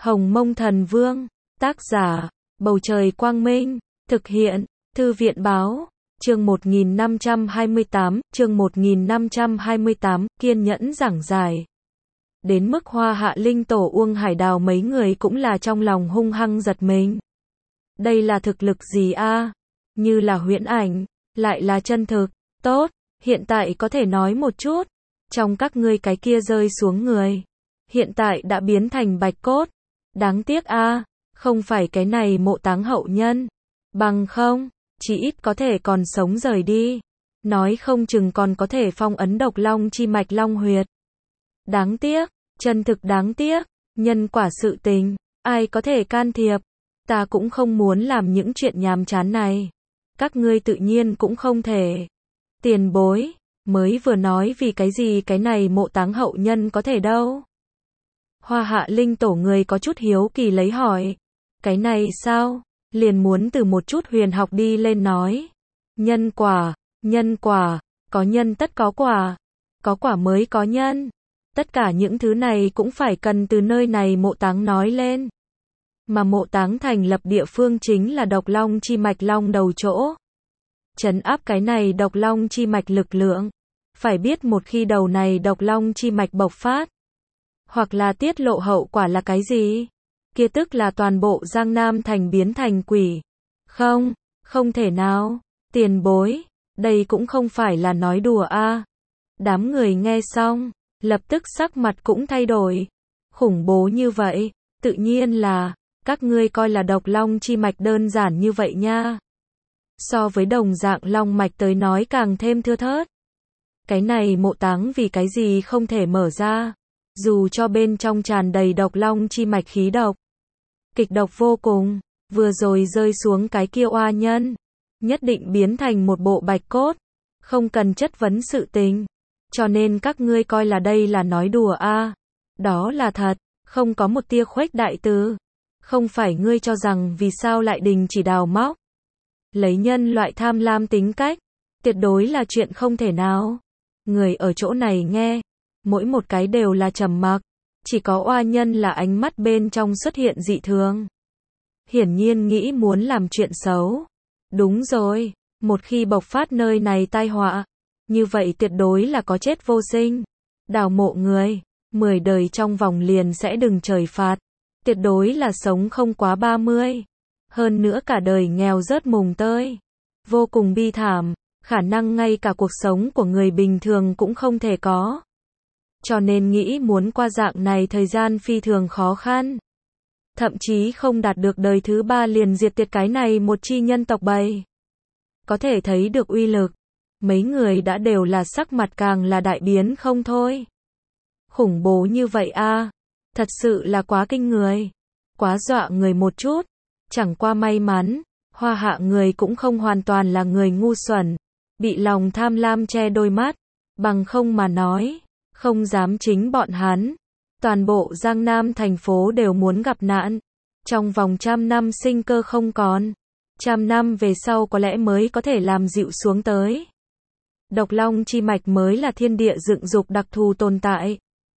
Hồng Mông Thần Vương, tác giả, Bầu Trời Quang Minh, thực hiện, Thư viện Báo, chương 1528, kiên nhẫn giảng giải. Đến mức Hoa Hạ Linh Tổ Uông Hải Đào mấy người cũng là trong lòng hung hăng giật mình. Đây là thực lực gì a? Như là huyễn ảnh, lại là chân thực. Tốt, hiện tại có thể nói một chút. Trong các ngươi cái kia rơi xuống người, hiện tại đã biến thành bạch cốt. Đáng tiếc a, không phải cái này Mộ Táng hậu nhân. Bằng không, chỉ ít có thể còn sống rời đi. Nói không chừng còn có thể phong ấn độc long chi mạch long huyệt. Đáng tiếc, chân thực đáng tiếc, nhân quả sự tình, ai có thể can thiệp. Ta cũng không muốn làm những chuyện nhàm chán này. Các ngươi tự nhiên cũng không thể. Tiền bối, mới vừa nói vì cái gì cái này Mộ Táng hậu nhân có thể đâu. Hoa Hạ Linh Tổ người có chút hiếu kỳ lấy hỏi. Cái này sao? Liền muốn từ một chút huyền học đi lên nói. Nhân quả, có nhân tất có quả mới có nhân. Tất cả những thứ này cũng phải cần từ nơi này Mộ Táng nói lên. Mà Mộ Táng thành lập địa phương chính là độc long chi mạch long đầu chỗ. Trấn áp cái này độc long chi mạch lực lượng. Phải biết một khi đầu này độc long chi mạch bộc phát, hoặc là tiết lộ hậu quả là cái gì? Kia tức là toàn bộ Giang Nam thành biến thành quỷ. Không thể nào. Tiền bối, đây cũng không phải là nói đùa a. Đám người nghe xong, lập tức sắc mặt cũng thay đổi. Khủng bố như vậy, tự nhiên là, các ngươi coi là độc long chi mạch đơn giản như vậy nha. So với đồng dạng long mạch tới nói càng thêm thưa thớt. Cái này Mộ Táng vì cái gì không thể mở ra? Dù cho bên trong tràn đầy độc long chi mạch khí độc. Kịch độc vô cùng, vừa rồi rơi xuống cái kia oa nhân. Nhất định biến thành một bộ bạch cốt. Không cần chất vấn sự tình. Cho nên các ngươi coi là đây là nói đùa a. Đó là thật, không có một tia khuếch đại từ. Không phải ngươi cho rằng vì sao lại đình chỉ đào móc. Lấy nhân loại tham lam tính cách, tuyệt đối là chuyện không thể nào. Người ở chỗ này nghe, mỗi một cái đều là trầm mặc, chỉ có oa nhân là ánh mắt bên trong xuất hiện dị thường. Hiển nhiên nghĩ muốn làm chuyện xấu. Đúng rồi, một khi bộc phát nơi này tai họa, như vậy tuyệt đối là có chết vô sinh. Đào mộ người, 10 đời trong vòng liền sẽ đừng trời phạt. Tuyệt đối là sống không quá 30. Hơn nữa cả đời nghèo rớt mùng tơi. Vô cùng bi thảm, khả năng ngay cả cuộc sống của người bình thường cũng không thể có. Cho nên nghĩ muốn qua dạng này thời gian phi thường khó khăn. Thậm chí không đạt được đời thứ 3 liền diệt tuyệt cái này một chi nhân tộc bầy. Có thể thấy được uy lực. Mấy người đã đều là sắc mặt càng là đại biến không thôi. Khủng bố như vậy a, thật sự là quá kinh người. Quá dọa người một chút. Chẳng qua may mắn, Hoa Hạ người cũng không hoàn toàn là người ngu xuẩn. Bị lòng tham lam che đôi mắt. Bằng không mà nói, không dám chính bọn hắn. Toàn bộ Giang Nam thành phố đều muốn gặp nạn. Trong vòng 100 năm sinh cơ không còn. 100 năm về sau có lẽ mới có thể làm dịu xuống tới. Độc long chi mạch mới là thiên địa dựng dục đặc thù tồn tại.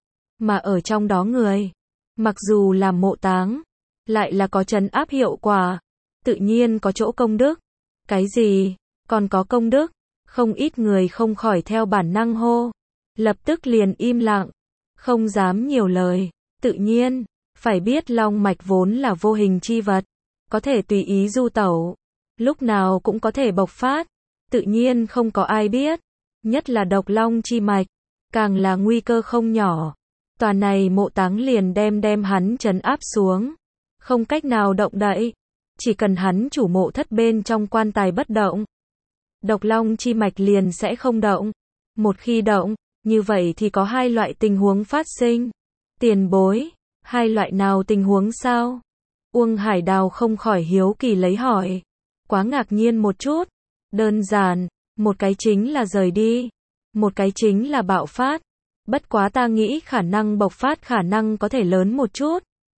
Mà ở trong đó người, mặc dù là Mộ Táng, lại là có trấn áp hiệu quả. Tự nhiên có chỗ công đức. Cái gì? Còn có công đức? Không ít người không khỏi theo bản năng hô. Lập tức liền im lặng. Không dám nhiều lời. Tự nhiên, phải biết long mạch vốn là vô hình chi vật. Có thể tùy ý du tẩu. Lúc nào cũng có thể bộc phát. Tự nhiên không có ai biết. Nhất là độc long chi mạch. Càng là nguy cơ không nhỏ. Tòa này Mộ Táng liền đem hắn trấn áp xuống. Không cách nào động đậy. Chỉ cần hắn chủ mộ thất bên trong quan tài bất động. Độc long chi mạch liền sẽ không động. Một khi động, như vậy thì có hai loại tình huống phát sinh. Tiền bối, hai loại nào tình huống sao? Uông Hải Đào không khỏi hiếu kỳ lấy hỏi. Quá ngạc nhiên một chút. Đơn giản, một cái chính là rời đi. Một cái chính là bạo phát. Bất quá ta nghĩ khả năng bộc phát khả năng có thể lớn một chút.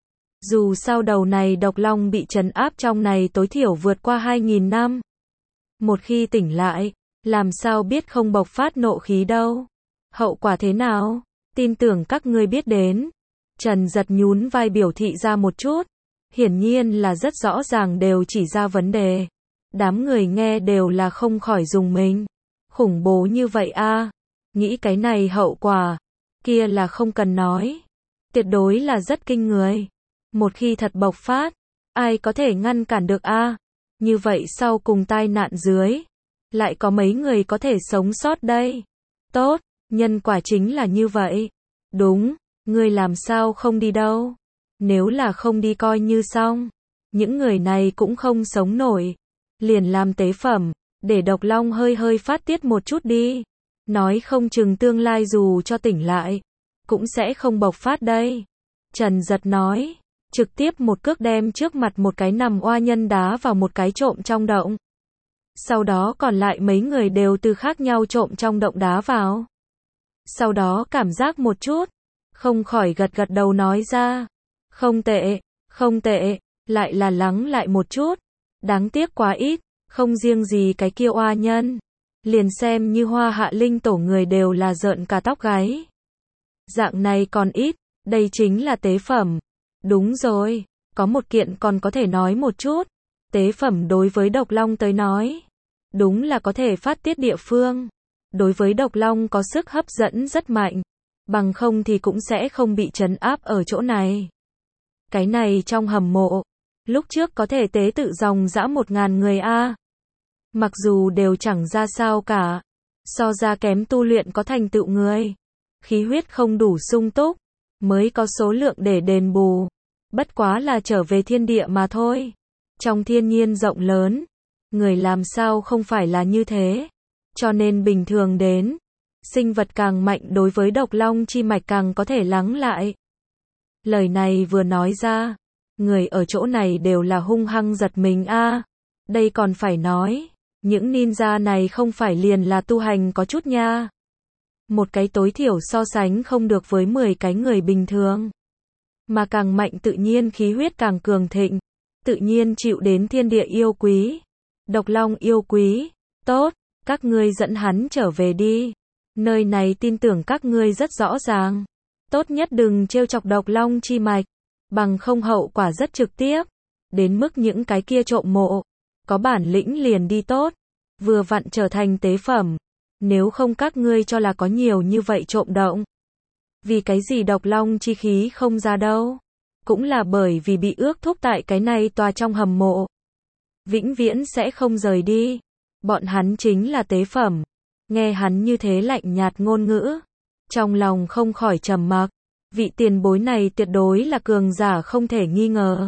Dù sao đầu này độc long bị trấn áp trong này tối thiểu vượt qua 2.000 năm. Một khi tỉnh lại, làm sao biết không bộc phát nộ khí đâu. Hậu quả thế nào? Tin tưởng các ngươi biết đến. Trần Giật nhún vai biểu thị ra một chút. Hiển nhiên là rất rõ ràng đều chỉ ra vấn đề. Đám người nghe đều là không khỏi rùng mình. Khủng bố như vậy a, nghĩ cái này hậu quả, kia là không cần nói. Tuyệt đối là rất kinh người. Một khi thật bộc phát, ai có thể ngăn cản được a? Như vậy sau cùng tai nạn dưới, lại có mấy người có thể sống sót đây? Tốt, nhân quả chính là như vậy. Đúng, ngươi làm sao không đi đâu? Nếu là không đi coi như xong, những người này cũng không sống nổi. Liền làm tế phẩm, để độc long hơi hơi phát tiết một chút đi. Nói không chừng tương lai dù cho tỉnh lại, cũng sẽ không bộc phát đây. Trần Giật nói, trực tiếp một cước đem trước mặt một cái nằm oa nhân đá vào một cái trộm trong động. Sau đó còn lại mấy người đều từ khác nhau trộm trong động đá vào. Sau đó cảm giác một chút, không khỏi gật gật đầu nói ra. Không tệ, không tệ, lại là lắng lại một chút. Đáng tiếc quá ít, không riêng gì cái kia oa nhân. Liền xem như Hoa Hạ Linh tổ người đều là rợn cả tóc gáy. Dạng này còn ít, đây chính là tế phẩm. Đúng rồi, có một kiện còn có thể nói một chút. Tế phẩm đối với độc long tới nói, đúng là có thể phát tiết địa phương. Đối với độc long có sức hấp dẫn rất mạnh, bằng không thì cũng sẽ không bị trấn áp ở chỗ này. Cái này trong hầm mộ, lúc trước có thể tế tự dòng dã 1000 người a. Mặc dù đều chẳng ra sao cả, so ra kém tu luyện có thành tựu người, khí huyết không đủ sung túc, mới có số lượng để đền bù. Bất quá là trở về thiên địa mà thôi. Trong thiên nhiên rộng lớn, người làm sao không phải là như thế. Cho nên bình thường đến, sinh vật càng mạnh đối với độc long chi mạch càng có thể lắng lại. Lời này vừa nói ra, người ở chỗ này đều là hung hăng giật mình a. Đây còn phải nói, những ninja này không phải liền là tu hành có chút nha. Một cái tối thiểu so sánh không được với 10 cái người bình thường. Mà càng mạnh tự nhiên khí huyết càng cường thịnh, tự nhiên chịu đến thiên địa yêu quý. Độc long yêu quý, tốt, các ngươi dẫn hắn trở về đi. Nơi này tin tưởng các ngươi rất rõ ràng. Tốt nhất đừng trêu chọc độc long chi mạch, bằng không hậu quả rất trực tiếp. Đến mức những cái kia trộm mộ, có bản lĩnh liền đi tốt, vừa vặn trở thành tế phẩm. Nếu không các ngươi cho là có nhiều như vậy trộm động. Vì cái gì độc long chi khí không ra đâu? Cũng là bởi vì bị ước thúc tại cái này tòa trong hầm mộ. Vĩnh viễn sẽ không rời đi. Bọn hắn chính là tế phẩm. Nghe hắn như thế lạnh nhạt ngôn ngữ, trong lòng không khỏi trầm mặc. Vị tiền bối này tuyệt đối là cường giả không thể nghi ngờ.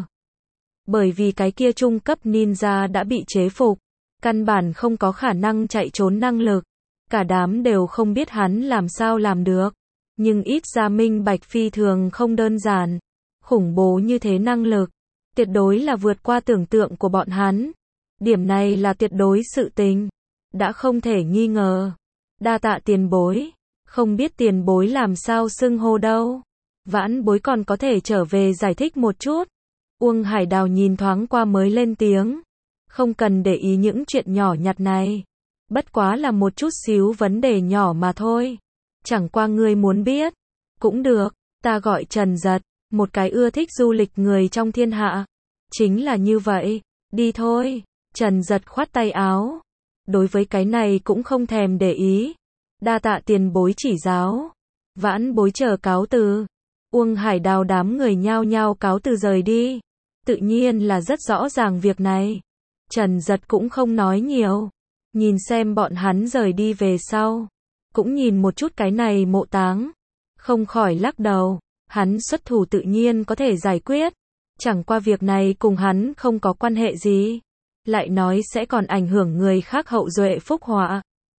Bởi vì cái kia trung cấp ninja đã bị chế phục, căn bản không có khả năng chạy trốn năng lực. Cả đám đều không biết hắn làm sao làm được. Nhưng ít ra minh bạch phi thường không đơn giản. Khủng bố như thế năng lực, tuyệt đối là vượt qua tưởng tượng của bọn hắn. Điểm này là tuyệt đối sự tình, đã không thể nghi ngờ. Đa tạ tiền bối, không biết tiền bối làm sao xưng hô đâu. Vãn bối còn có thể trở về giải thích một chút. Uông Hải Đào nhìn thoáng qua mới lên tiếng. Không cần để ý những chuyện nhỏ nhặt này. Bất quá là một chút xíu vấn đề nhỏ mà thôi. Chẳng qua ngươi muốn biết. Cũng được, ta gọi Trần Giật, một cái ưa thích du lịch người trong thiên hạ. Chính là như vậy, đi thôi. Trần Giật khoát tay áo. Đối với cái này cũng không thèm để ý. Đa tạ tiền bối chỉ giáo. Vãn bối chờ cáo từ. Uông Hải Đào đám người nhao nhao cáo từ rời đi. Tự nhiên là rất rõ ràng việc này. Trần Giật cũng không nói nhiều. Nhìn xem bọn hắn rời đi về sau. Cũng nhìn một chút cái này mộ táng. Không khỏi lắc đầu. Hắn xuất thủ tự nhiên có thể giải quyết. Chẳng qua việc này cùng hắn không có quan hệ gì. Lại nói sẽ còn ảnh hưởng người khác hậu duệ phúc họa.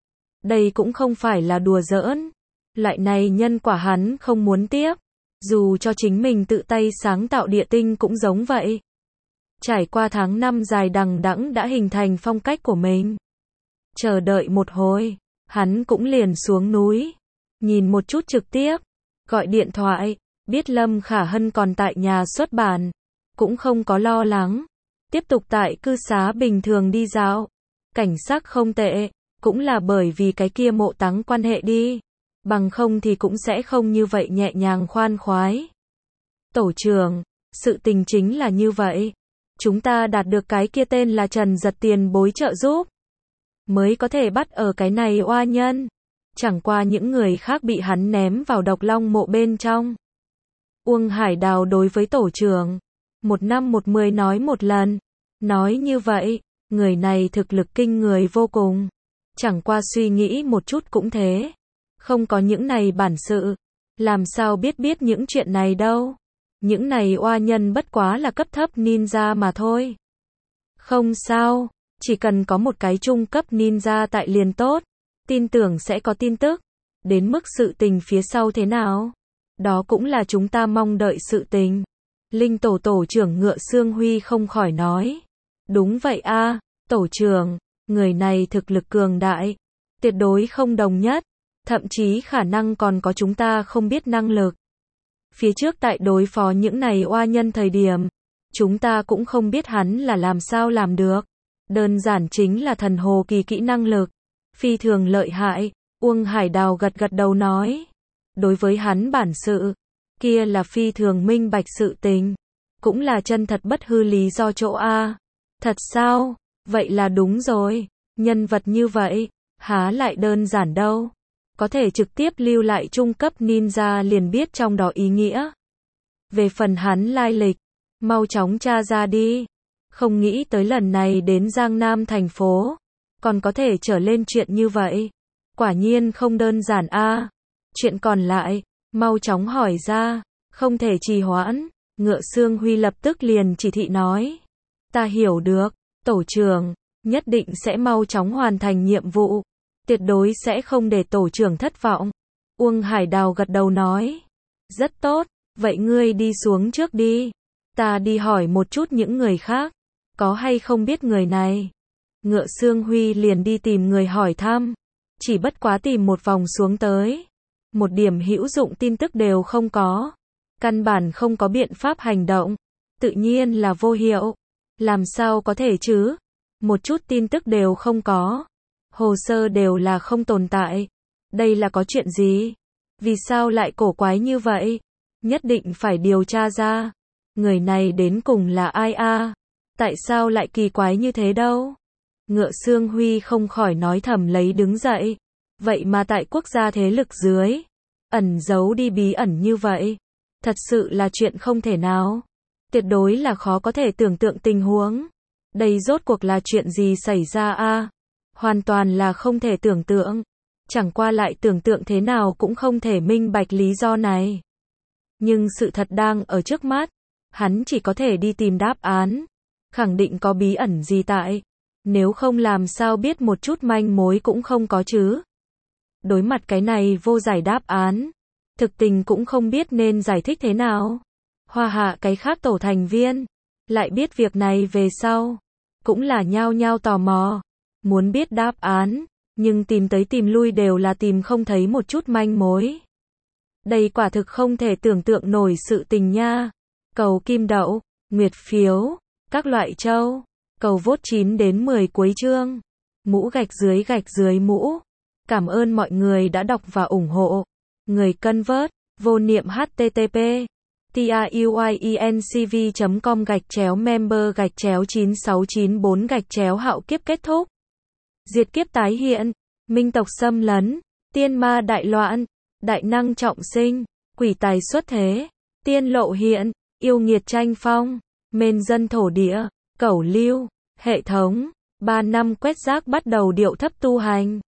Đây cũng không phải là đùa giỡn. Loại này nhân quả hắn không muốn tiếp. Dù cho chính mình tự tay sáng tạo địa tinh cũng giống vậy. Trải qua tháng năm dài đằng đẵng đã hình thành phong cách của mình. Chờ đợi một hồi, hắn cũng liền xuống núi. Nhìn một chút trực tiếp. Gọi điện thoại, biết Lâm Khả Hân còn tại nhà xuất bản. Cũng không có lo lắng. Tiếp tục tại cư xá bình thường đi dạo. Cảnh sắc không tệ, cũng là bởi vì cái kia mộ táng quan hệ đi. Bằng không thì cũng sẽ không như vậy nhẹ nhàng khoan khoái. Tổ trưởng, sự tình chính là như vậy. Chúng ta đạt được cái kia tên là Trần Giật tiền bối trợ giúp, mới có thể bắt ở cái này oa nhân. Chẳng qua những người khác bị hắn ném vào độc long mộ bên trong. Uông Hải Đào đối với tổ trưởng, 1 năm 10 nói một lần. Nói như vậy, người này thực lực kinh người vô cùng. Chẳng qua suy nghĩ một chút cũng thế. Không có những này bản sự, làm sao biết những chuyện này đâu. Những này oa nhân bất quá là cấp thấp ninja mà thôi. Không sao, chỉ cần có một cái trung cấp ninja tại liền tốt. Tin tưởng sẽ có tin tức. Đến mức sự tình phía sau thế nào, đó cũng là chúng ta mong đợi sự tình. Linh tổ tổ trưởng Ngựa Xương Huy không khỏi nói. Đúng vậy a, tổ trưởng, người này thực lực cường đại, tuyệt đối không đồng nhất, thậm chí khả năng còn có chúng ta không biết năng lực. Phía trước tại đối phó những này oa nhân thời điểm, chúng ta cũng không biết hắn là làm sao làm được. Đơn giản chính là thần hồ kỳ kỹ năng lực, phi thường lợi hại. Uông Hải Đào gật đầu nói. Đối với hắn bản sự, kia là phi thường minh bạch sự tình, cũng là chân thật bất hư lý do chỗ a. Thật sao? Vậy là đúng rồi, nhân vật như vậy, há lại đơn giản đâu. Có thể trực tiếp lưu lại trung cấp ninja liền biết trong đó ý nghĩa. Về phần hắn lai lịch, mau chóng tra ra đi. Không nghĩ tới lần này đến Giang Nam thành phố, còn có thể trở lên chuyện như vậy. Quả nhiên không đơn giản a. Chuyện còn lại, mau chóng hỏi ra, không thể trì hoãn. Ngựa Xương Huy lập tức liền chỉ thị nói. Ta hiểu được, tổ trưởng, nhất định sẽ mau chóng hoàn thành nhiệm vụ. Tuyệt đối sẽ không để tổ trưởng thất vọng. Uông Hải Đào gật đầu nói. Rất tốt, vậy ngươi đi xuống trước đi. Ta đi hỏi một chút những người khác, có hay không biết người này. Ngựa Xương Huy liền đi tìm người hỏi thăm. Chỉ bất quá tìm một vòng xuống tới, một điểm hữu dụng tin tức đều không có. Căn bản không có biện pháp hành động. Tự nhiên là vô hiệu. Làm sao có thể chứ? Một chút tin tức đều không có. Hồ sơ đều là không tồn tại. Đây là có chuyện gì? Vì sao lại cổ quái như vậy? Nhất định phải điều tra ra. Người này đến cùng là ai a? Tại sao lại kỳ quái như thế đâu? Ngựa Xương Huy không khỏi nói thầm lấy đứng dậy. Vậy mà tại quốc gia thế lực dưới, ẩn giấu đi bí ẩn như vậy. Thật sự là chuyện không thể nào. Tuyệt đối là khó có thể tưởng tượng tình huống. Đây rốt cuộc là chuyện gì xảy ra a? Hoàn toàn là không thể tưởng tượng. Chẳng qua lại tưởng tượng thế nào cũng không thể minh bạch lý do này. Nhưng sự thật đang ở trước mắt. Hắn chỉ có thể đi tìm đáp án. Khẳng định có bí ẩn gì tại. Nếu không làm sao biết một chút manh mối cũng không có chứ. Đối mặt cái này vô giải đáp án, thực tình cũng không biết nên giải thích thế nào. Hoa Hạ cái khác tổ thành viên lại biết việc này về sau, cũng là nhao nhao tò mò, muốn biết đáp án, nhưng tìm tới tìm lui đều là tìm không thấy một chút manh mối. Đây quả thực không thể tưởng tượng nổi sự tình nha. Cầu kim đậu, nguyệt phiếu, các loại châu, cầu vote 9 đến 10 cuối chương. Mũ gạch dưới mũ. Cảm ơn mọi người đã đọc và ủng hộ. Người cân vớt, vô niệm http truyencv.com/member/9694 hạo kiếp kết thúc. Diệt kiếp tái hiện, minh tộc xâm lấn, tiên ma đại loạn, đại năng trọng sinh, quỷ tài xuất thế, tiên lộ hiện, yêu nghiệt tranh phong, mên dân thổ địa, cẩu lưu, hệ thống, 3 năm quét rác bắt đầu điệu thấp tu hành.